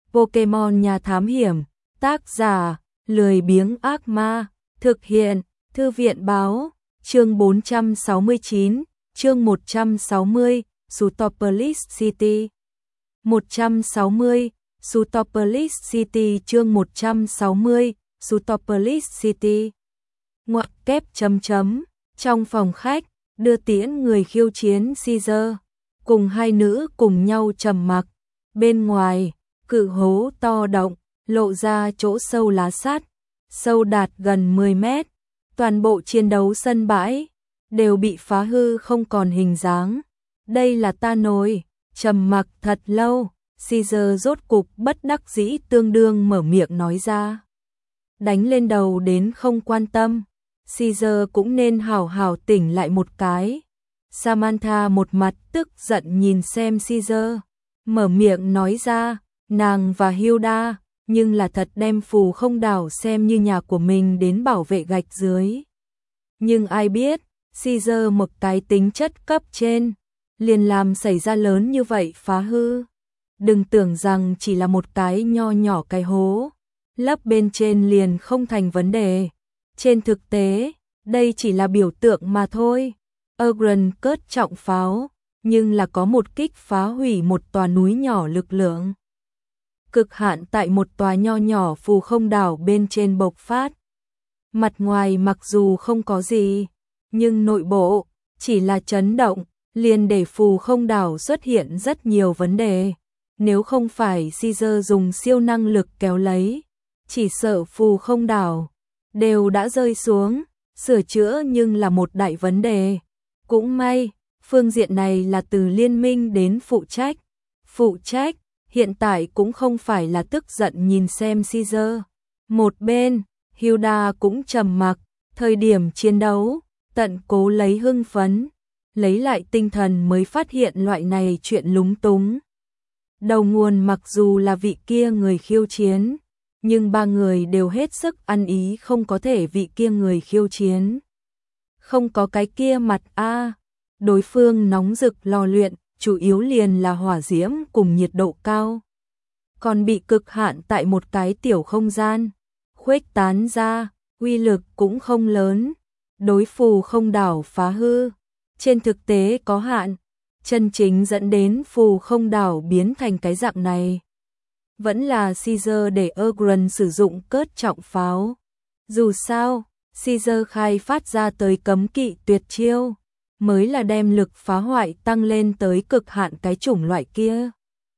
Pokemon Nhà Thám Hiểm, tác giả, lười biếng ác ma, thực hiện, Thư viện báo, chương 469, chương 160, Sutopolis City. 160, Sutopolis City chương 160, Sutopolis City. Ngoặc kép chấm chấm, trong phòng khách, đưa tiễn người khiêu chiến Caesar, cùng hai nữ cùng nhau trầm mặc. Bên ngoài, cự hố to động, lộ ra chỗ sâu lá sắt, sâu đạt gần 10 mét. Toàn bộ chiến đấu sân bãi đều bị phá hư không còn hình dáng. Đây là ta nổi, trầm mặc thật lâu, Caesar rốt cục bất đắc dĩ tương đương mở miệng nói ra. Đánh lên đầu đến không quan tâm, Caesar cũng nên hảo hảo tỉnh lại một cái. Samantha một mặt tức giận nhìn xem Caesar, mở miệng nói ra, nàng và Hilda, nhưng là thật đem phù không đảo xem như nhà của mình đến bảo vệ gạch dưới. Nhưng ai biết, Caesar một cái tính chất cấp trên, liền làm xảy ra lớn như vậy phá hư. Đừng tưởng rằng chỉ là một cái nho nhỏ cái hố, lấp bên trên liền không thành vấn đề. Trên thực tế, đây chỉ là biểu tượng mà thôi. Ogren cất trọng pháo, nhưng là có một kích phá hủy một tòa núi nhỏ lực lượng cực hạn tại một tòa nho nhỏ phù không đảo bên trên bộc phát. Mặt ngoài mặc dù không có gì, nhưng nội bộ chỉ là chấn động, liền để phù không đảo xuất hiện rất nhiều vấn đề. Nếu không phải Caesar dùng siêu năng lực kéo lấy, chỉ sợ phù không đảo đều đã rơi xuống, sửa chữa nhưng là một đại vấn đề. Cũng may, phương diện này là từ liên minh đến phụ trách. Phụ trách, hiện tại cũng không phải là tức giận nhìn xem Caesar. Một bên, Hilda cũng trầm mặc, thời điểm chiến đấu, tận cố lấy hưng phấn, lấy lại tinh thần mới phát hiện loại này chuyện lúng túng. Đầu nguồn mặc dù là vị kia người khiêu chiến, nhưng ba người đều hết sức ăn ý không có thể vị kia người khiêu chiến. Không có cái kia mặt a, đối phương nóng rực lò luyện, chủ yếu liền là hỏa diễm cùng nhiệt độ cao. Còn bị cực hạn tại một cái tiểu không gian, khuếch tán ra, uy lực cũng không lớn. Đối phù không đảo phá hư, trên thực tế có hạn, chân chính dẫn đến phù không đảo biến thành cái dạng này. Vẫn là Caesar để Ogren sử dụng cớt trọng pháo. Dù sao, Caesar khai phát ra tới cấm kỵ tuyệt chiêu, mới là đem lực phá hoại tăng lên tới cực hạn cái chủng loại kia.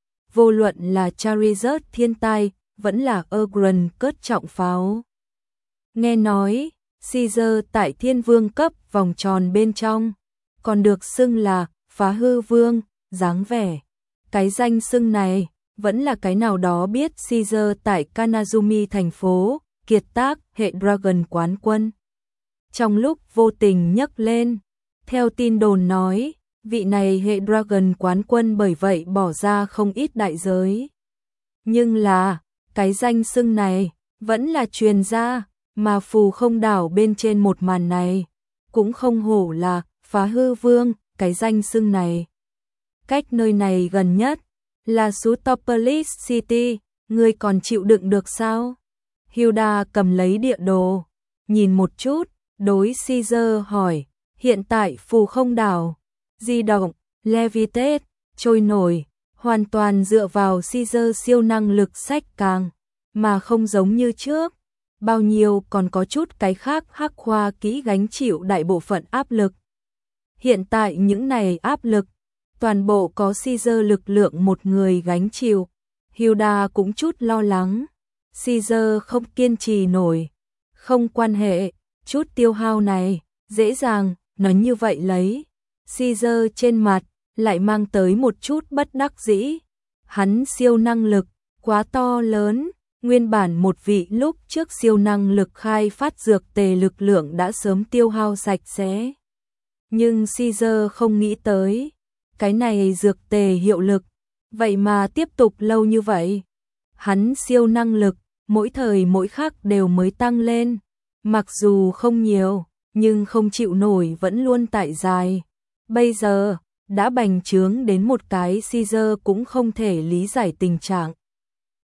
Vô luận là Charizard thiên tai, vẫn là Ogren cớt trọng pháo. Nghe nói, Caesar tại thiên vương cấp vòng tròn bên trong, còn được xưng là phá hư vương, dáng vẻ. Cái danh xưng này, vẫn là cái nào đó biết Caesar tại Kanazumi thành phố, kiệt tác hệ Dragon quán quân. Trong lúc vô tình nhắc lên, theo tin đồn nói, vị này hệ Dragon quán quân bởi vậy bỏ ra không ít đại giới. Nhưng là, cái danh xưng này, vẫn là truyền ra, mà phù không đảo bên trên một màn này, cũng không hổ là phá hư vương, cái danh xưng này. Cách nơi này gần nhất, là Sutopolis City, ngươi còn chịu đựng được sao? Hilda cầm lấy địa đồ, nhìn một chút, đối Caesar hỏi, hiện tại phù không đảo, di động, levitate, trôi nổi, hoàn toàn dựa vào Caesar siêu năng lực sách càng, mà không giống như trước. Bao nhiêu còn có chút cái khác hắc khoa kỹ gánh chịu đại bộ phận áp lực. Hiện tại những này áp lực, toàn bộ có Caesar lực lượng một người gánh chịu. Hilda cũng chút lo lắng. Caesar không kiên trì nổi. Không quan hệ, chút tiêu hao này, dễ dàng, nói như vậy lấy. Caesar trên mặt, lại mang tới một chút bất đắc dĩ. Hắn siêu năng lực, quá to lớn. Nguyên bản một vị lúc trước siêu năng lực khai phát dược tề lực lượng đã sớm tiêu hao sạch sẽ. Nhưng Caesar không nghĩ tới, cái này dược tề hiệu lực, vậy mà tiếp tục lâu như vậy. Hắn siêu năng lực, mỗi thời mỗi khắc đều mới tăng lên, mặc dù không nhiều, nhưng không chịu nổi vẫn luôn tại dài. Bây giờ, đã bành trướng đến một cái Caesar cũng không thể lý giải tình trạng.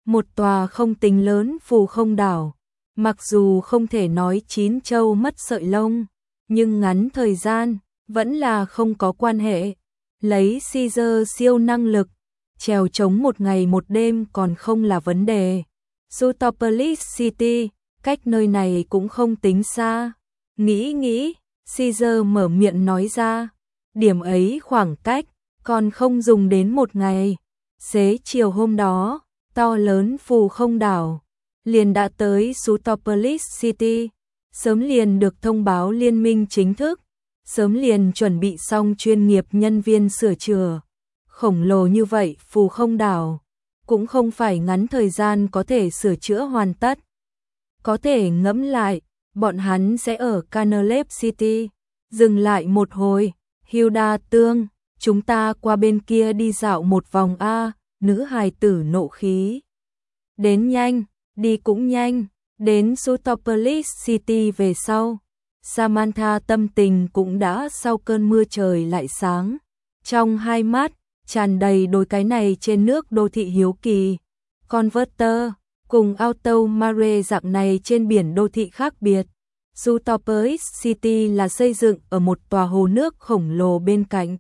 một tòa không tính lớn phù không đảo. Mặc dù không thể nói chín châu mất sợi lông, nhưng ngắn thời gian, vẫn là không có quan hệ. Lấy Caesar siêu năng lực, trèo trống một ngày một đêm còn không là vấn đề. Sutopolis City, cách nơi này cũng không tính xa. Nghĩ, Caesar mở miệng nói ra, điểm ấy khoảng cách, còn không dùng đến một ngày. Xế chiều hôm đó, to lớn phù không đảo, liền đã tới Sutopolis City, sớm liền được thông báo liên minh chính thức, sớm liền chuẩn bị xong chuyên nghiệp nhân viên sửa chữa. Khổng lồ như vậy phù không đảo, cũng không phải ngắn thời gian có thể sửa chữa hoàn tất. Có thể ngẫm lại, bọn hắn sẽ ở Canalep City, dừng lại một hồi. Hilda Tương, chúng ta qua bên kia đi dạo một vòng a. Nữ hài tử nộ khí. Đến nhanh, đi cũng nhanh. Đến Sutopolis City về sau, Samantha tâm tình cũng đã sau cơn mưa trời lại sáng. Trong hai mắt, tràn đầy đôi cái này trên nước đô thị hiếu kỳ. Converter, cùng Auto Mare dạng này trên biển đô thị khác biệt. Sutopolis City là xây dựng ở một tòa hồ nước khổng lồ bên cạnh.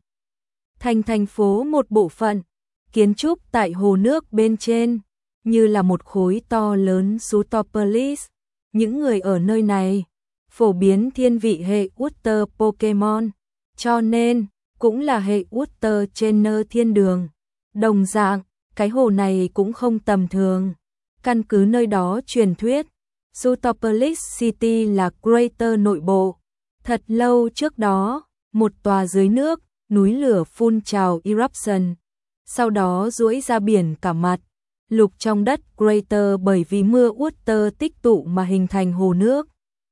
Thành phố một bộ phận, kiến trúc tại hồ nước bên trên, như là một khối to lớn Sutopolis. Những người ở nơi này, phổ biến thiên vị hệ Water Pokemon, cho nên, cũng là hệ Water Trainer thiên đường. Đồng dạng, cái hồ này cũng không tầm thường. Căn cứ nơi đó truyền thuyết, Sutopolis City là crater nội bộ. Thật lâu trước đó, một tòa dưới nước, núi lửa phun trào eruption, sau đó duỗi ra biển cả mặt. Lục trong đất crater bởi vì mưa water tích tụ mà hình thành hồ nước.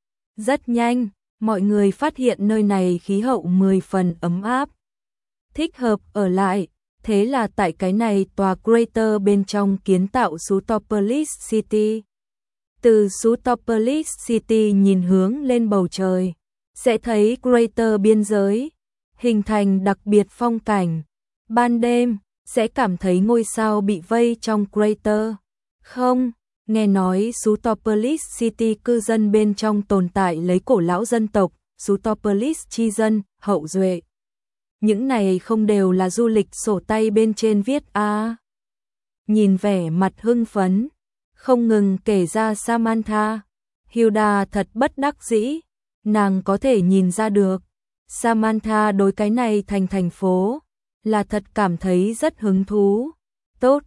Rất nhanh, mọi người phát hiện nơi này khí hậu 10 phần ấm áp, thích hợp ở lại. Thế là tại cái này tòa crater bên trong kiến tạo Sutopolis City. Từ Sutopolis City nhìn hướng lên bầu trời, sẽ thấy crater biên giới, hình thành đặc biệt phong cảnh. Ban đêm, sẽ cảm thấy ngôi sao bị vây trong crater. Không, nghe nói Sutopolis City cư dân bên trong tồn tại lấy cổ lão dân tộc, Sutopolis chi dân, hậu duệ. Những này không đều là du lịch sổ tay bên trên viết a. Nhìn vẻ mặt hưng phấn, không ngừng kể ra Samantha. Hilda thật bất đắc dĩ, nàng có thể nhìn ra được. Samantha đối cái này thành phố, là thật cảm thấy rất hứng thú. Tốt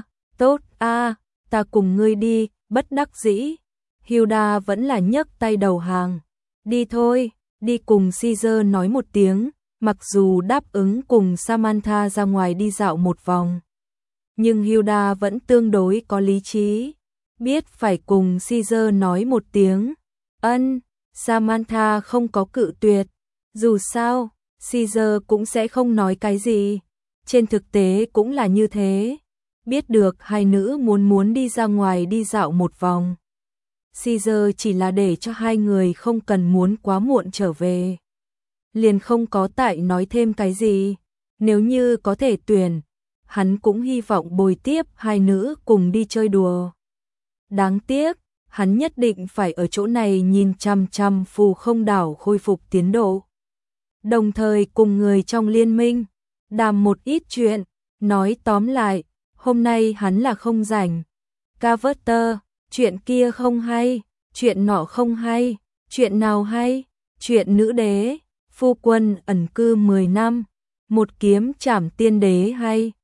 a, ta cùng ngươi đi, bất đắc dĩ. Hilda vẫn là nhấc tay đầu hàng. Đi thôi, đi cùng Caesar nói một tiếng. Mặc dù đáp ứng cùng Samantha ra ngoài đi dạo một vòng, nhưng Hilda vẫn tương đối có lý trí, biết phải cùng Caesar nói một tiếng. Ân, Samantha không có cự tuyệt, dù sao, Caesar cũng sẽ không nói cái gì. Trên thực tế cũng là như thế, biết được hai nữ muốn đi ra ngoài đi dạo một vòng. Caesar chỉ là để cho hai người không cần muốn quá muộn trở về, liền không có tại nói thêm cái gì. Nếu như có thể tuyển, hắn cũng hy vọng bồi tiếp hai nữ cùng đi chơi đùa. Đáng tiếc, hắn nhất định phải ở chỗ này nhìn chằm chằm phù không đảo khôi phục tiến độ. Đồng thời cùng người trong liên minh, đàm một ít chuyện, nói tóm lại, hôm nay hắn là không rảnh. Carver, chuyện kia không hay, chuyện nọ không hay, chuyện nào hay, chuyện nữ đế. Phu quân ẩn cư 10 năm, một kiếm trảm tiên đế hay,